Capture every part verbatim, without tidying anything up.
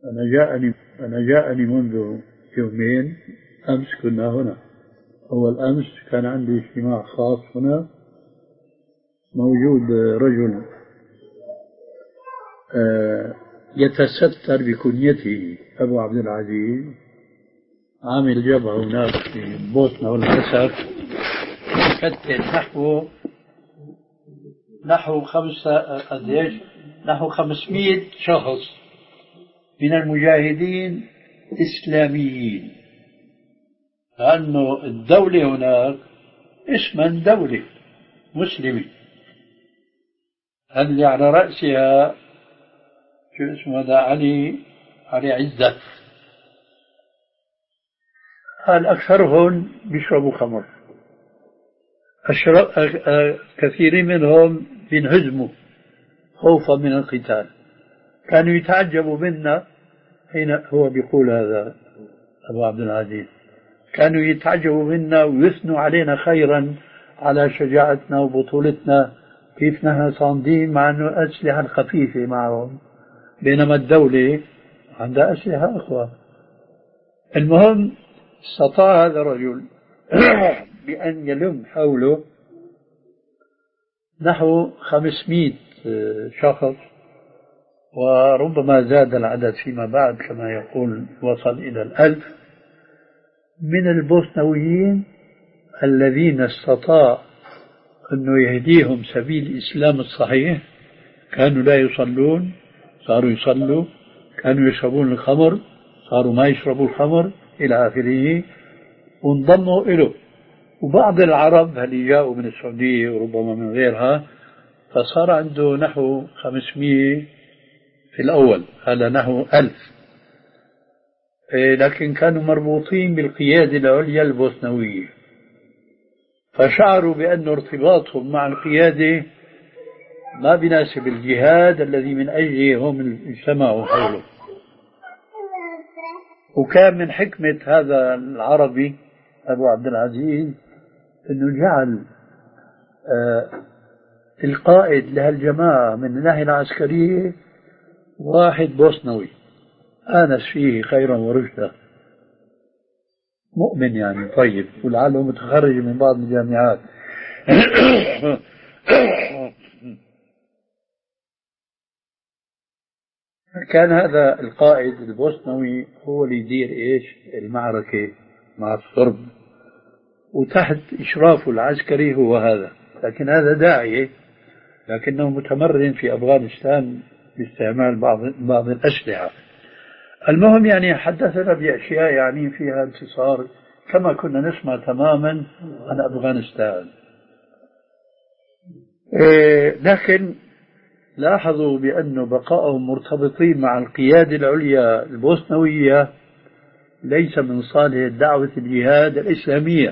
أنا جاءني أنا جاءني منذ يومين، أمس كنا هنا، أول أمس كان عندي اجتماع خاص هنا، موجود رجل يتستر بكنيته أبو عبد العزيز، عامل جبهة هناك في بوسنا والهرسك، يكتل نحو نحو خمسة قديش نحو خمسمائة شخص من المجاهدين إسلاميين، لأنه الدولة هناك اسما دولة مسلمة، اللي على رأسها شو اسمه هذا علي علي عزت، قال أكثرهم بيشربوا خمر، كثيرين منهم بينهزموا خوفا من القتال، كانوا يتعجبوا منا حين هو بيقول هذا أبو عبد العزيز، كانوا يتعجبوا منا ويثنوا علينا خيرا على شجاعتنا وبطولتنا، كيف نحن صامدين مع أنه أسلحة خفيفة معهم، بينما الدولة عندها أسلحة أخوة. المهم استطاع هذا الرجل بأن يلم حوله نحو خمسمائة شخص، وربما زاد العدد فيما بعد كما يقول وصل إلى الألف من البوسنويين الذين استطاع أنه يهديهم سبيل الإسلام الصحيح. كانوا لا يصلون صاروا يصلوا، كانوا يشربون الخمر صاروا ما يشربوا الخمر إلى آخره، وانضموا إله. وبعض العرب اللي جاءوا من السعودية وربما من غيرها، فصار عنده نحو خمسمائة في الأول، هذا نحو ألف، لكن كانوا مربوطين بالقيادة العليا البوسنوية، فشعروا بأن ارتباطهم مع القيادة ما بيناسب الجهاد الذي من أجله هم اجتمعوا حوله. وكان من حكمة هذا العربي أبو عبد العزيز أنه جعل آه القائد لهالجماعة من الناحية العسكرية واحد بوسنوي آنس فيه خيرا ورشدا، مؤمن يعني طيب، ولعله متخرج من بعض الجامعات. كان هذا القائد البوسنوي هو اللي يدير إيش المعركة مع الصرب، وتحت إشرافه العسكري هو هذا، لكن هذا داعية لكنه متمرن في أفغانستان باستعمال بعض بعض الأسلحة. المهم يعني حدثنا بأشياء يعني فيها انتصار كما كنا نسمع تماما عن أفغانستان. إيه لكن لاحظوا بأنه بقائهم مرتبطين مع القيادة العليا البوسنوية ليس من صالح دعوة الجهاد الإسلامية،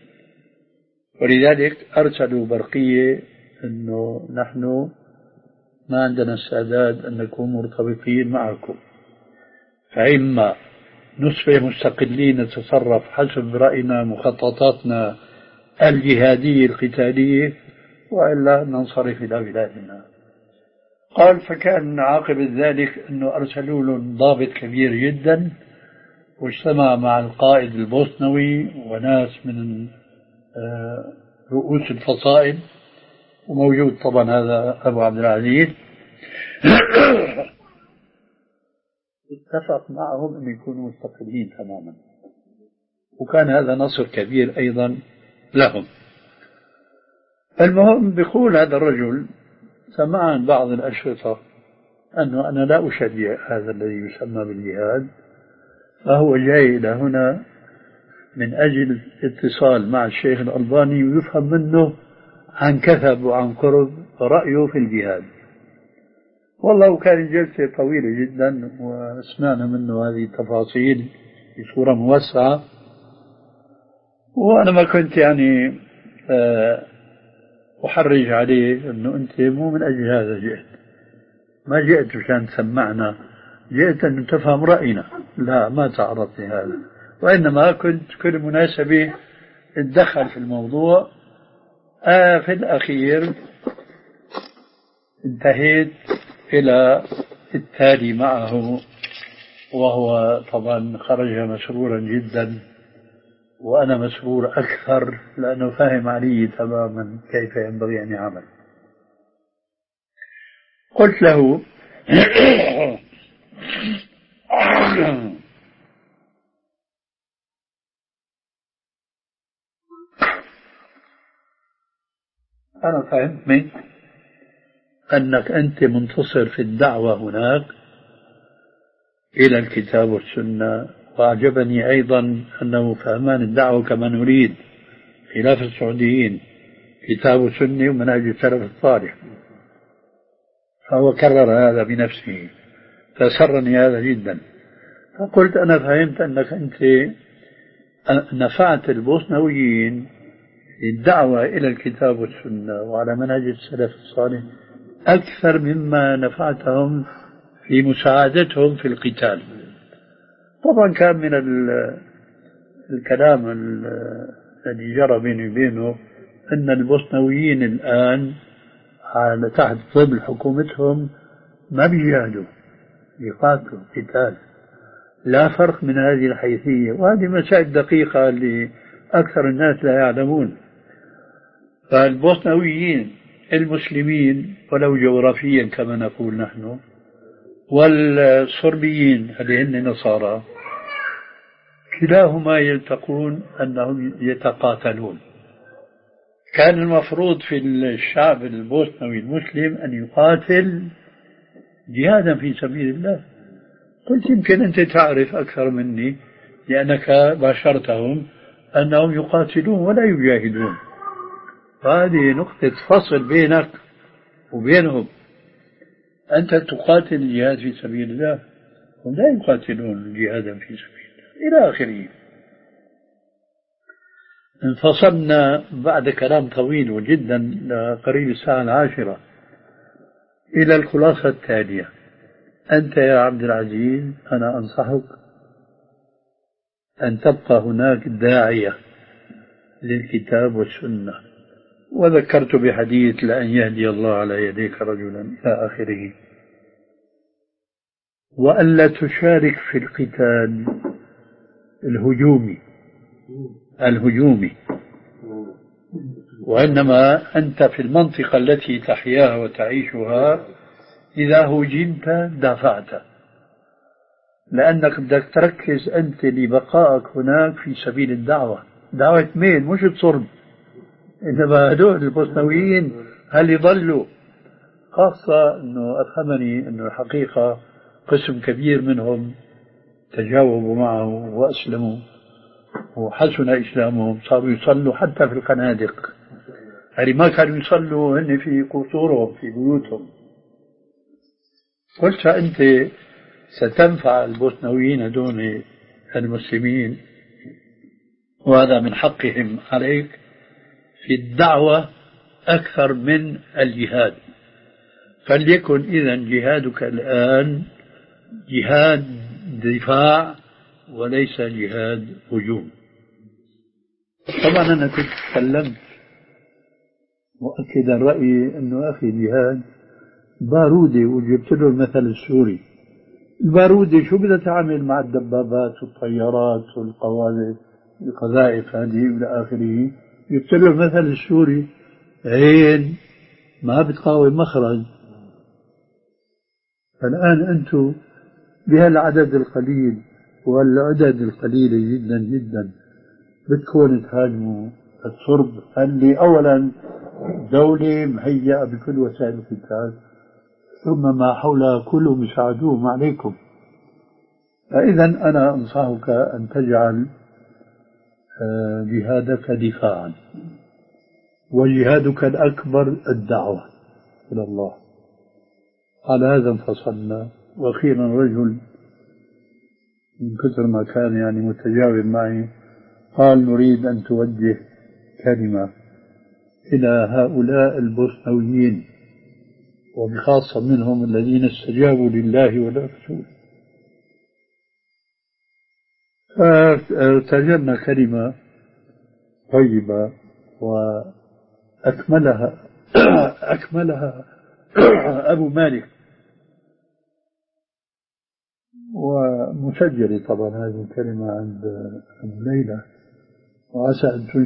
ولذلك أرسلوا برقية أنه نحن ما عندنا استعداد أن نكون مرتبطين معكم، فإما نصبح مستقلين نتصرف حسب رأينا مخططاتنا الجهادية القتالية، وإلا ننصرف إلى بلادنا. قال فكان عاقبة ذلك أنه أرسلوا له ضابط كبير جدا، واجتمع مع القائد البوسنوي وناس من رؤوس الفصائل، وموجود طبعا هذا أبو عبد العزيز. اتفق معهم أن يكونوا مستقلين تماما، وكان هذا نصر كبير أيضا لهم. المهم بيقول هذا الرجل سمع عن بعض الأشرطة أنه أنا لا أشجع هذا الذي يسمى بالجهاد، فهو جاي إلى هنا من أجل اتصال مع الشيخ الألباني ويفهم منه عن كثب وعن قرب رأيه في الجهاد. والله كانت جلسة طويلة جدا، وسمعنا منه هذه التفاصيل بصورة موسعة، وأنا ما كنت يعني أحرج عليه أنه أنت مو من أجل هذا جئت، ما جئت عشان تسمعنا، جئت أن تفهم رأينا، لا ما تعرضت لهذا، وإنما كنت كل مناسبة اتدخل في الموضوع. آه في الأخير انتهيت إلى التالي معه وهو طبعا خرج مسرورا جدا، وأنا مسرور أكثر لأنه فاهم علي تماما كيف ينبغي أن يعمل. قلت له أنا فهمت منك أنك أنت منتصر في الدعوة هناك إلى الكتاب والسنة، وأعجبني أيضا أنه فهمان الدعوة كما نريد، خلاف السعوديين كتاب وسنة ومنهج السلف الصالح. فهو كرر هذا بنفسه فسرني هذا جدا. فقلت أنا فهمت أنك أنت نفعت البوسنويين الدعوة إلى الكتاب والسنة وعلى منهج السلف الصالح أكثر مما نفعتهم في مساعدتهم في القتال. طبعا كان من الكلام الذي جرى بيني وبينه أن البوسنويين الآن على تحت ظل حكومتهم ما بيجاهدوا، يقاتلوا قتال، لا فرق من هذه الحيثية. وهذه مسائل دقيقة اللي أكثر الناس لا يعلمون. فالبوسنويين المسلمين ولو جغرافيا كما نقول نحن، والصربيين اللي هن نصارى، كلاهما يلتقون أنهم يتقاتلون. كان المفروض في الشعب البوسنوي المسلم أن يقاتل جهادا في سبيل الله. قلت يمكن أنت تعرف أكثر مني لأنك باشرتهم أنهم يقاتلون ولا يجاهدون، فهذه نقطة فصل بينك وبينهم. أنت تقاتل الجهاد في سبيل الله، هم لا يقاتلون جهادا في سبيل الله إلى آخره. انفصلنا بعد كلام طويل جدا قريب الساعة العاشرة إلى الخلاصة التالية. أنت يا عبد العزيز أنا أنصحك أن تبقى هناك داعية للكتاب والسنة، وذكرت بحديث لأن يهدي الله على يديك رجلا إلى آخره، وألا تشارك في القتال الهجومي الهجومي وإنما أنت في المنطقة التي تحياها وتعيشها إذا هجمت دافعت، لأنك بدك تركز أنت لبقائك هناك في سبيل الدعوة. دعوة مين؟ مش الصرب، إنما هدول البوسنويين هل يضلوا؟ خاصة أنه أفهمني أنه الحقيقة قسم كبير منهم تجاوبوا معه وأسلموا وحسن إسلامهم، صاروا يصلوا حتى في الخنادق، يعني ما كانوا يصلوا هن في قصورهم في بيوتهم. قلت أنت ستنفع البوسنويين دون المسلمين، وهذا من حقهم عليك في الدعوة أكثر من الجهاد. فليكن إذن جهادك الآن جهاد دفاع وليس جهاد هجوم. طبعا أنا كنت تكلمت مؤكدا رأيي أنه أخي جهاد بارودي، وجبت له المثل السوري. البارودي شو بدها تعمل مع الدبابات والطيارات والقواذف القذائف هذه إلى آخره؟ جبت له المثل السوري، عين ما بتقاوم مخرج. الآن أنتم بهالعدد القليل والعدد القليلة جدا جدا بتكون تهاجموا الصرب اللي أولا دولة مهيئة بكل وسائل القتال، ثم ما حولها كلهم يساعدوهم عليكم. فإذا أنا أنصحك أن تجعل جهادك دفاعا، وجهادك الأكبر الدعوة إلى الله. على هذا انفصلنا. وأخيرا رجل من كثر ما كان يعني متجاوب معي قال نريد أن توجه كلمة إلى هؤلاء البوسنويين، وبخاصة منهم الذين استجابوا لله ولرسوله. فارتجلنا كلمة طيبة وأكملها أكملها أبو مالك، ومسجلة طبعا هذه الكلمة عند ليلى، وعسى أن